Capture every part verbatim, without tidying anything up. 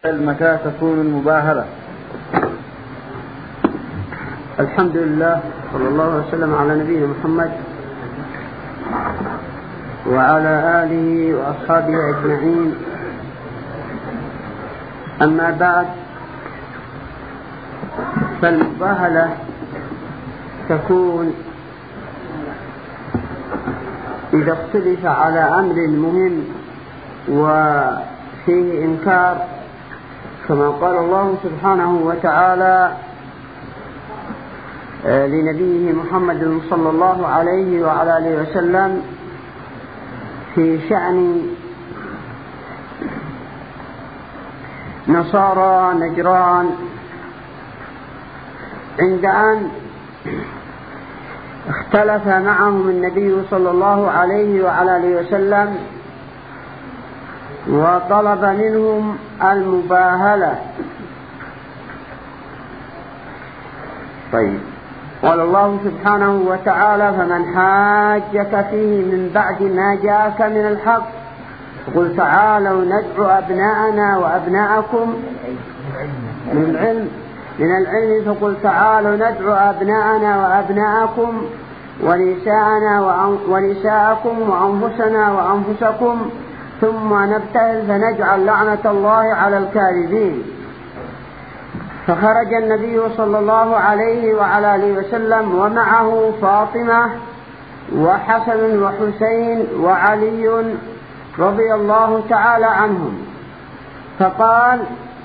متى تكون المباهلة؟ الحمد لله صلى الله وسلم على نبينا محمد وعلى آله وأصحابه أجمعين. أما بعد، فالمباهلة تكون إذا اختلف على أمر مهم وفيه إنكار، كما قال الله سبحانه وتعالى لنبيه محمد صلى الله عليه وعلى آله وسلم في شأن نصارى نجران عند أن اختلف معهم النبي صلى الله عليه وعلى آله وسلم وطلب منهم المباهلة. طيب، قال الله سبحانه وتعالى: فمن حاجك فيه من بعد ما جاءك من الحق فقل تعالوا ندعو أبناءنا وأبناءكم من العلم من العلم فقل تعالوا ندعو أبناءنا وأبناءكم ونساءنا ونساءكم وأنفسنا وأنفسكم ثم نبتهل فنجعل لعنة الله على الكاذبين. فخرج النبي صلى الله عليه وعلى آله وسلم ومعه فاطمة وحسن وحسين وعلي رضي الله تعالى عنهم، فقال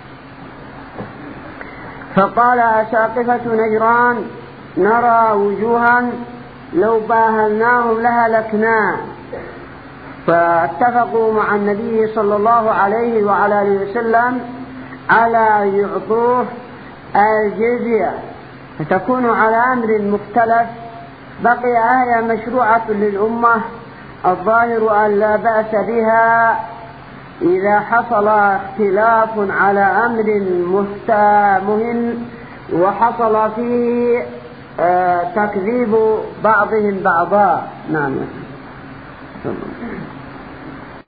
فقال أساقفة نجران نرى وجوها لو باهلناهم لهلكنا. فاتفقوا مع النبي صلى الله عليه وعلى آله وسلم على يعطوه الجزية، فتكون على أمر مختلف. بقي آية مشروعة للأمة، الظاهر أن لا بأس بها إذا حصل اختلاف على أمر مهم وحصل فيه تكذيب بعضهم بعضا. نعم.